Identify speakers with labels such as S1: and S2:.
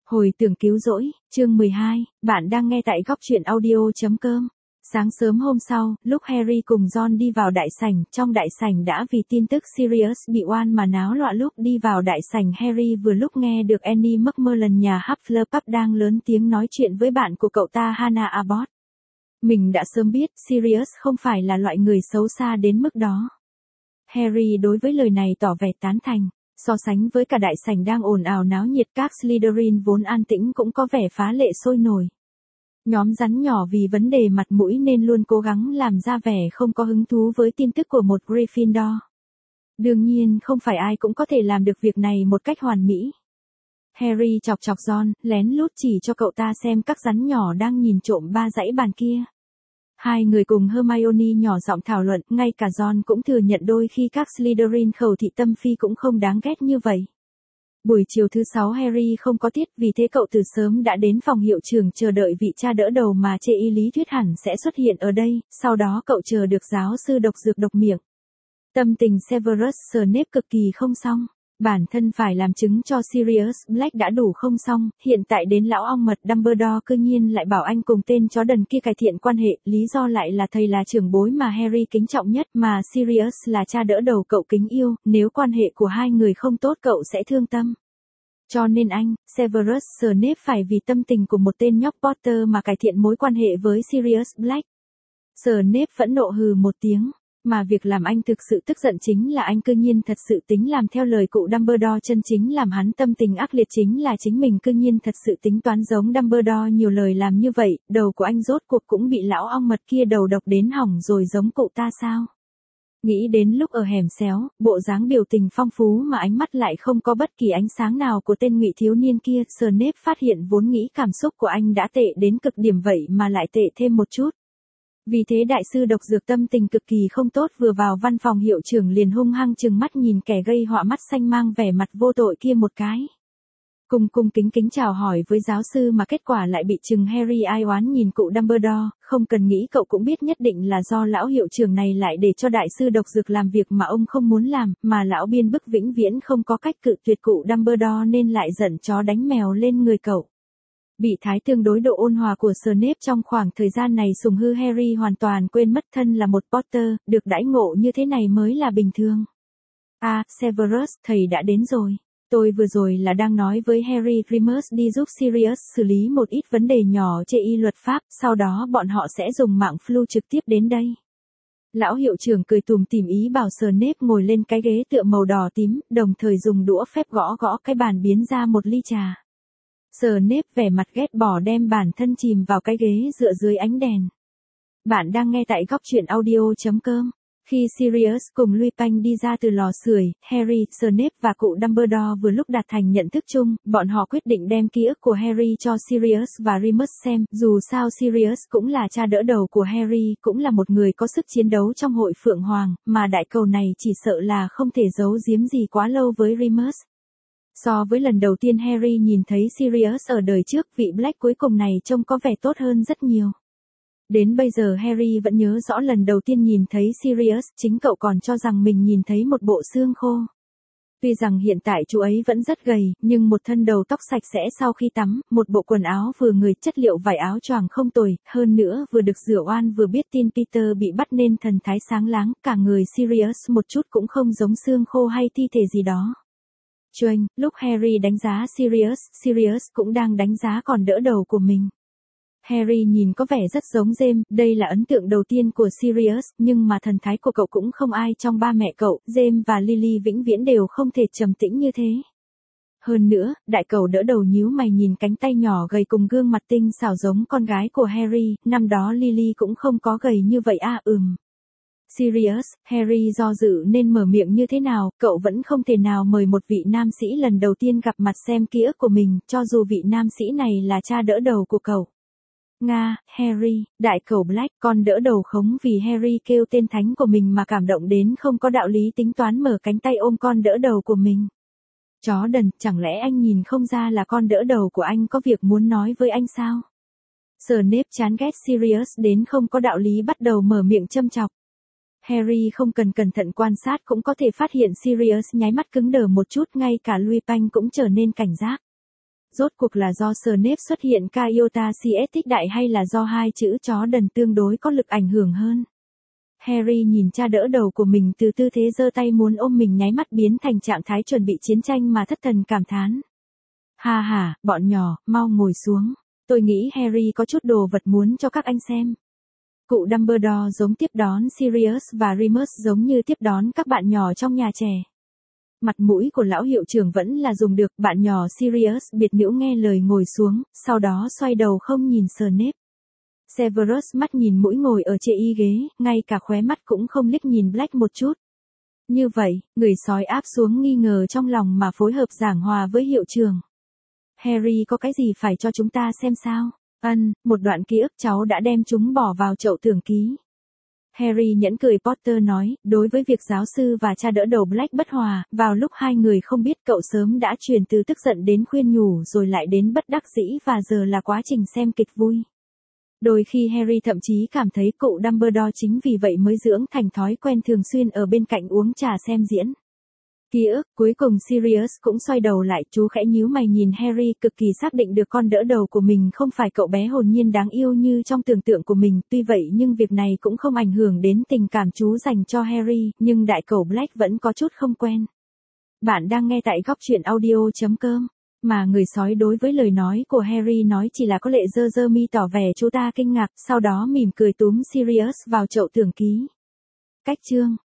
S1: Hồi tưởng cứu rỗi, chương 12, bạn đang nghe tại góc truyện audio.com. Sáng sớm hôm sau, lúc Harry cùng Ron đi vào đại sảnh, trong đại sảnh đã vì tin tức Sirius bị oan mà náo loạn. Lúc đi vào đại sảnh, Harry vừa lúc nghe được Annie McMullen nhà Hufflepuff đang lớn tiếng nói chuyện với bạn của cậu ta Hannah Abbott. Mình đã sớm biết Sirius không phải là loại người xấu xa đến mức đó. Harry đối với lời này tỏ vẻ tán thành. So sánh với cả đại sảnh đang ồn ào náo nhiệt, các Slytherin vốn an tĩnh cũng có vẻ phá lệ sôi nổi. Nhóm rắn nhỏ vì vấn đề mặt mũi nên luôn cố gắng làm ra vẻ không có hứng thú với tin tức của một Gryffindor. Đương nhiên không phải ai cũng có thể làm được việc này một cách hoàn mỹ. Harry chọc chọc Ron, lén lút chỉ cho cậu ta xem các rắn nhỏ đang nhìn trộm ba dãy bàn kia. Hai người cùng Hermione nhỏ giọng thảo luận, ngay cả Ron cũng thừa nhận đôi khi các Slytherin khẩu thị tâm phi cũng không đáng ghét như vậy. Buổi chiều thứ 6 Harry không có tiết, vì thế cậu từ sớm đã đến phòng hiệu trưởng chờ đợi vị cha đỡ đầu mà chê y lý thuyết hẳn sẽ xuất hiện ở đây, sau đó cậu chờ được giáo sư độc dược độc miệng. Tâm tình Severus Snape cực kỳ không xong. Bản thân phải làm chứng cho Sirius Black đã đủ không xong, hiện tại đến lão ong mật Dumbledore cư nhiên lại bảo anh cùng tên chó đần kia cải thiện quan hệ, lý do lại là thầy là trưởng bối mà Harry kính trọng nhất, mà Sirius là cha đỡ đầu cậu kính yêu, nếu quan hệ của hai người không tốt cậu sẽ thương tâm. Cho nên anh, Severus Snape phải vì tâm tình của một tên nhóc Potter mà cải thiện mối quan hệ với Sirius Black. Snape phẫn nộ hừ một tiếng. Mà việc làm anh thực sự tức giận chính là anh cư nhiên thật sự tính làm theo lời cụ Dumbledore, chân chính làm hắn tâm tình ác liệt chính là chính mình cư nhiên thật sự tính toán giống Dumbledore nhiều lời làm như vậy, đầu của anh rốt cuộc cũng bị lão ong mật kia đầu độc đến hỏng rồi giống cụ ta sao? Nghĩ đến lúc ở hẻm xéo, bộ dáng biểu tình phong phú mà ánh mắt lại không có bất kỳ ánh sáng nào của tên ngụy thiếu niên kia, Snape phát hiện vốn nghĩ cảm xúc của anh đã tệ đến cực điểm vậy mà lại tệ thêm một chút. Vì thế đại sư độc dược tâm tình cực kỳ không tốt, vừa vào văn phòng hiệu trưởng liền hung hăng trừng mắt nhìn kẻ gây họa mắt xanh mang vẻ mặt vô tội kia một cái. Cung kính chào hỏi với giáo sư mà kết quả lại bị trừng. Harry ai oán nhìn cụ Dumbledore, không cần nghĩ cậu cũng biết nhất định là do lão hiệu trưởng này lại để cho đại sư độc dược làm việc mà ông không muốn làm, mà lão biên bức vĩnh viễn không có cách cự tuyệt cụ Dumbledore nên lại giận chó đánh mèo lên người cậu. Bị thái tương đối độ ôn hòa của Snape trong khoảng thời gian này sùng hư Harry hoàn toàn quên mất thân là một Potter, được đãi ngộ như thế này mới là bình thường. Severus, thầy đã đến rồi. Tôi vừa rồi là đang nói với Harry Remus đi giúp Sirius xử lý một ít vấn đề nhỏ chê y luật pháp, sau đó bọn họ sẽ dùng mạng flu trực tiếp đến đây. Lão hiệu trưởng cười tùm tìm ý bảo Snape ngồi lên cái ghế tựa màu đỏ tím, đồng thời dùng đũa phép gõ cái bàn biến ra một ly trà. Snape vẻ mặt ghét bỏ đem bản thân chìm vào cái ghế dựa dưới ánh đèn. Bạn đang nghe tại góc truyện audio.com. Khi Sirius cùng Lupin đi ra từ lò sưởi, Harry, Snape và cụ Dumbledore vừa lúc đạt thành nhận thức chung, bọn họ quyết định đem ký ức của Harry cho Sirius và Remus xem, dù sao Sirius cũng là cha đỡ đầu của Harry, cũng là một người có sức chiến đấu trong hội Phượng Hoàng, mà đại cầu này chỉ sợ là không thể giấu giếm gì quá lâu với Remus. So với lần đầu tiên Harry nhìn thấy Sirius ở đời trước, vị Black cuối cùng này trông có vẻ tốt hơn rất nhiều. Đến bây giờ Harry vẫn nhớ rõ lần đầu tiên nhìn thấy Sirius, chính cậu còn cho rằng mình nhìn thấy một bộ xương khô. Tuy rằng hiện tại chú ấy vẫn rất gầy, nhưng một thân đầu tóc sạch sẽ sau khi tắm, một bộ quần áo vừa người, chất liệu vải áo choàng không tồi, hơn nữa vừa được rửa oan vừa biết tin Peter bị bắt nên thần thái sáng láng, cả người Sirius một chút cũng không giống xương khô hay thi thể gì đó. Lúc Harry đánh giá Sirius cũng đang đánh giá con đỡ đầu của mình. Harry nhìn có vẻ rất giống James, đây là ấn tượng đầu tiên của Sirius, nhưng mà thần thái của cậu cũng không ai trong ba mẹ cậu, James và Lily vĩnh viễn đều không thể trầm tĩnh như thế. Hơn nữa, đại cầu đỡ đầu nhíu mày nhìn cánh tay nhỏ gầy cùng gương mặt tinh xảo giống con gái của Harry, năm đó Lily cũng không có gầy như vậy Sirius, Harry do dự nên mở miệng như thế nào, cậu vẫn không thể nào mời một vị nam sĩ lần đầu tiên gặp mặt xem ký ức của mình, cho dù vị nam sĩ này là cha đỡ đầu của cậu. Harry, đại cầu Black, con đỡ đầu khống vì Harry kêu tên thánh của mình mà cảm động đến không có đạo lý tính toán mở cánh tay ôm con đỡ đầu của mình. Chó đần, chẳng lẽ anh nhìn không ra là con đỡ đầu của anh có việc muốn nói với anh sao? Snape chán ghét Sirius đến không có đạo lý bắt đầu mở miệng châm chọc. Harry không cần cẩn thận quan sát cũng có thể phát hiện Sirius nháy mắt cứng đờ một chút, ngay cả Lupin cũng trở nên cảnh giác. Rốt cuộc là do Snape xuất hiện ca iota CS tích đại hay là do hai chữ chó đần tương đối có lực ảnh hưởng hơn? Harry nhìn cha đỡ đầu của mình từ tư thế giơ tay muốn ôm mình nháy mắt biến thành trạng thái chuẩn bị chiến tranh mà thất thần cảm thán. Ha ha, bọn nhỏ, mau ngồi xuống. Tôi nghĩ Harry có chút đồ vật muốn cho các anh xem. Cụ Dumbledore giống tiếp đón Sirius và Remus giống như tiếp đón các bạn nhỏ trong nhà trẻ. Mặt mũi của lão hiệu trưởng vẫn là dùng được, bạn nhỏ Sirius biệt nữ nghe lời ngồi xuống, sau đó xoay đầu không nhìn Snape. Severus mắt nhìn mũi ngồi ở trên y ghế, ngay cả khóe mắt cũng không liếc nhìn Black một chút. Như vậy, người sói áp xuống nghi ngờ trong lòng mà phối hợp giảng hòa với hiệu trưởng. Harry có cái gì phải cho chúng ta xem sao? Một đoạn ký ức cháu đã đem chúng bỏ vào chậu tưởng ký. Harry nhẫn cười Potter nói, đối với việc giáo sư và cha đỡ đầu Black bất hòa, vào lúc hai người không biết cậu sớm đã chuyển từ tức giận đến khuyên nhủ rồi lại đến bất đắc dĩ và giờ là quá trình xem kịch vui. Đôi khi Harry thậm chí cảm thấy cụ Dumbledore chính vì vậy mới dưỡng thành thói quen thường xuyên ở bên cạnh uống trà xem diễn. Ký ức, cuối cùng Sirius cũng xoay đầu lại, chú khẽ nhíu mày nhìn Harry, cực kỳ xác định được con đỡ đầu của mình không phải cậu bé hồn nhiên đáng yêu như trong tưởng tượng của mình, tuy vậy nhưng việc này cũng không ảnh hưởng đến tình cảm chú dành cho Harry, nhưng đại cẩu Black vẫn có chút không quen. Bạn đang nghe tại góc truyện audio.com, mà người sói đối với lời nói của Harry nói chỉ là có lệ dơ dơ mi tỏ vẻ chú ta kinh ngạc, sau đó mỉm cười túm Sirius vào chậu tưởng ký. Cách chương